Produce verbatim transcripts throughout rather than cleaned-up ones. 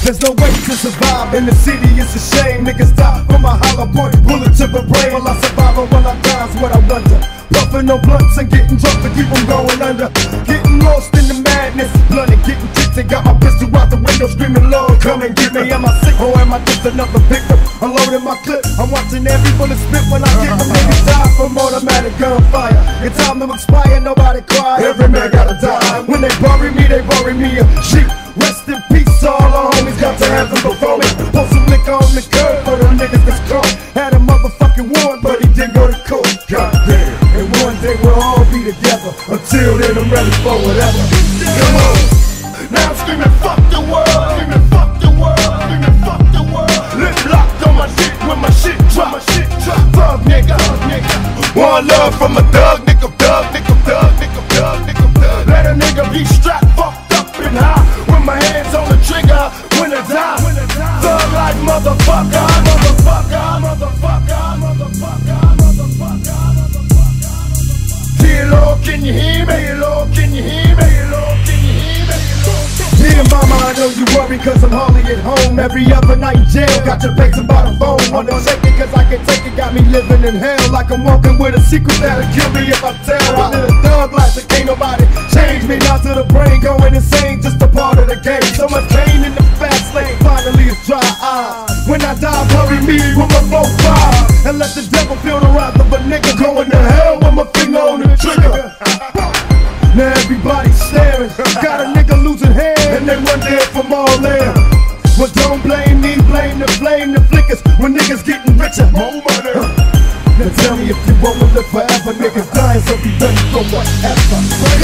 There's no way to survive in the city, it's a shame. Niggas die from a hollow point, bullet to the brain. Will I survive or will I die is what I wonder. Puffing on blunts and getting drunk to keep them going under. Getting lost in the madness, blooded, getting kicked and got my pistol out the window screaming, Lord, come and get me. Am I sick or am I just another victim? Unloading my clip, I'm watching every bullet spit when I get them niggas die from automatic gunfire. It's time to expire, nobody cry, every man gotta die. When they bury me, they bury me a sheep. Rest in peace, all our homies got to have them before me. Pour some liquor on the curb for them niggas that's caught. Had a motherfucking warrant, but he didn't go to court. Goddamn. And one day we'll all be together. Until then, I'm ready for whatever. Come on. Now I'm screaming, fuck the world. Screaming, fuck the world. Screaming, fuck the world. Lip locked on my shit when my shit drop. My shit drop. Thug nigga, nigga. One love from a thug, nigga, thug, nigga, thug, nigga, thug, nigga, thug. Let a nigga be strapped, fucked up and high. With my hands on the trigger when I die. Thug like motherfucker, motherfucker, motherfucker, motherfucker, motherfucker. Lord, can you hear me? Lord, can you hear me? Lord, can you hear me? Dear mama, I know you worry cause I'm hardly at home. Every other night in jail, got your pacing by the phone. Wanna take it cause I can take it, got me living in hell. Like I'm walking with a secret that'll kill me if I tell. I live a thug life that can't nobody change me. Now to the brain going insane, just a part of the game. So much pain in the fast lane, finally it's dry eyes. When I die, bury me with my four five. And let the devil feel the wrath of a nigga going to hell with my finger on the trigger. Now everybody's staring, got a nigga losing hair, and they wonder if I'm all there. Well, don't blame me, blame the flame, the flickers, when niggas getting richer. More money. Now tell me if you wanna live forever, niggas dying, so be ready for whatever.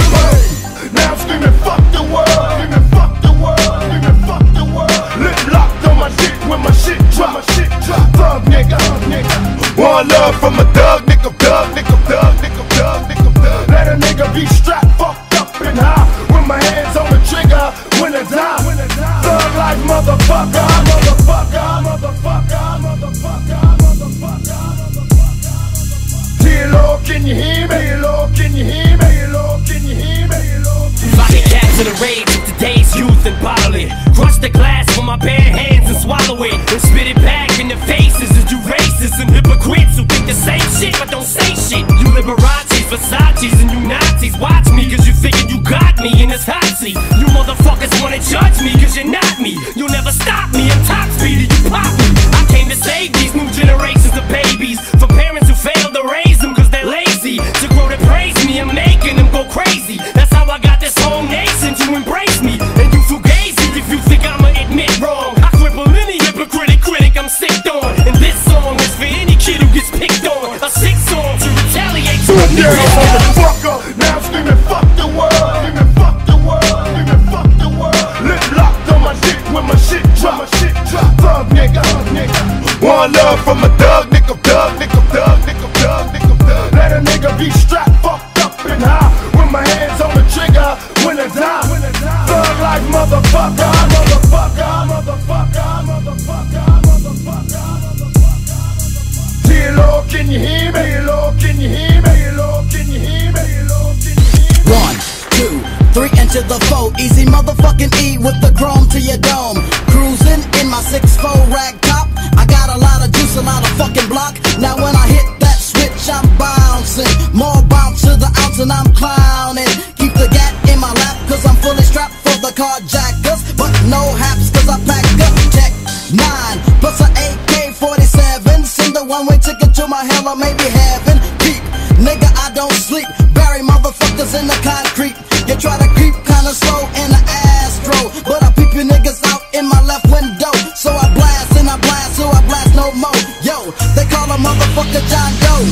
Now I'm screaming, fuck the world, screaming, fuck the world, screaming, fuck the world. Lip locked on my shit when my shit drop, my shit drop. Thug nigga, nigga. One love from a thug, nigga, thug, nigga, thug, nigga, thug, nigga, thug. Let a nigga be strapped, fucked up and high. With my hands on the trigger when I die. Thug like motherfucker, motherfucker, motherfucker, motherfucker, motherfucker, motherfucker. Dear Lord, can you hear me? Dear Lord, can you hear me? Dear Lord, can you hear me? Dear Lord, can you hear me? If I could capture the rage of today's youth and bottle it, crush the glass with my bare hands and swallow it, and spit it back in the faces of you racists and hypocrites who think the same shit but don't say shit. You Liberace's, Versace's, and you Nazis, watch me cause you figure you got me in this hot seat. You motherfuckers wanna judge me cause you're not me. You'll never stop me, I'm top speed, you pop me. I came to save these new generations of babies for parents who failed to raise them cause they're lazy. To grow to praise me, I'm making them go crazy. That's how I got this whole nation to embrace me. And you fugazi if you think I'ma admit wrong. I cripple any hypocritic critic I'm sick on. And this song is for any kid who gets picked on. A sick song to retaliate to a new motherfucker. Now I'm screaming, fuck the world, screaming, fuck the world, screaming, fuck the world. Lip locked on my shit when my shit drop, my shit drop. Thug nigga, nigga. One love from a thug, nigga, thug, nigga, thug, nigga, thug, nigga, thug. Let a nigga be strapped, fucked up and high. With my hands on the trigger when I die. Thug like motherfucker, motherfucker, motherfucker, motherfucker, motherfucker, motherfucker. Dear Lord, can you hear me? Dear Lord, can you hear me? Dear Lord, can you hear me? Dear Lord, can you hear me? One, two, three into the four. Easy motherfucking E with the chrome to your dome. Cruising in my six four rag top. I got a lot of juice, a lot of fucking block. Now when I hit that switch, I'm bouncing. More bounce to the ounce and I'm clowning. Keep the gat in my lap cause I'm fully strapped for the carjackers. But no haps cause I pack up check nine plus a A K forty-seven. Send the one way ticket to my hell or maybe heaven. Peep, nigga I don't sleep. Bury motherfuckers in the concrete. You try to creep kinda slow in the Astro, but I peep you niggas out in my left window. So I blast and I blast, so I blast no more. Yo, they call a motherfucker John Doe.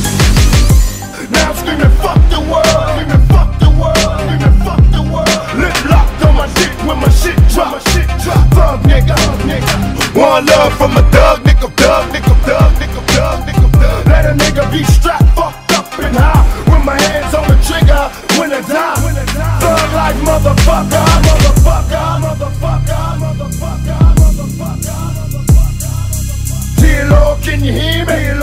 Now I'm screaming, fuck the world, screaming, fuck the world, screaming, fuck the world. Lip locked on my shit when my shit drop, my shit drop. Thug nigga, nigga. One love from a thug, nigga, thug, nigga, thug, nigga, thug, nigga, thug. Let a nigga be strapped, fucked up and high. With my hands on the trigger when I die. Thug like motherfucker, motherfucker, motherfucker, motherfucker, motherfucker, motherfucker. Dear Lord, can you hear me?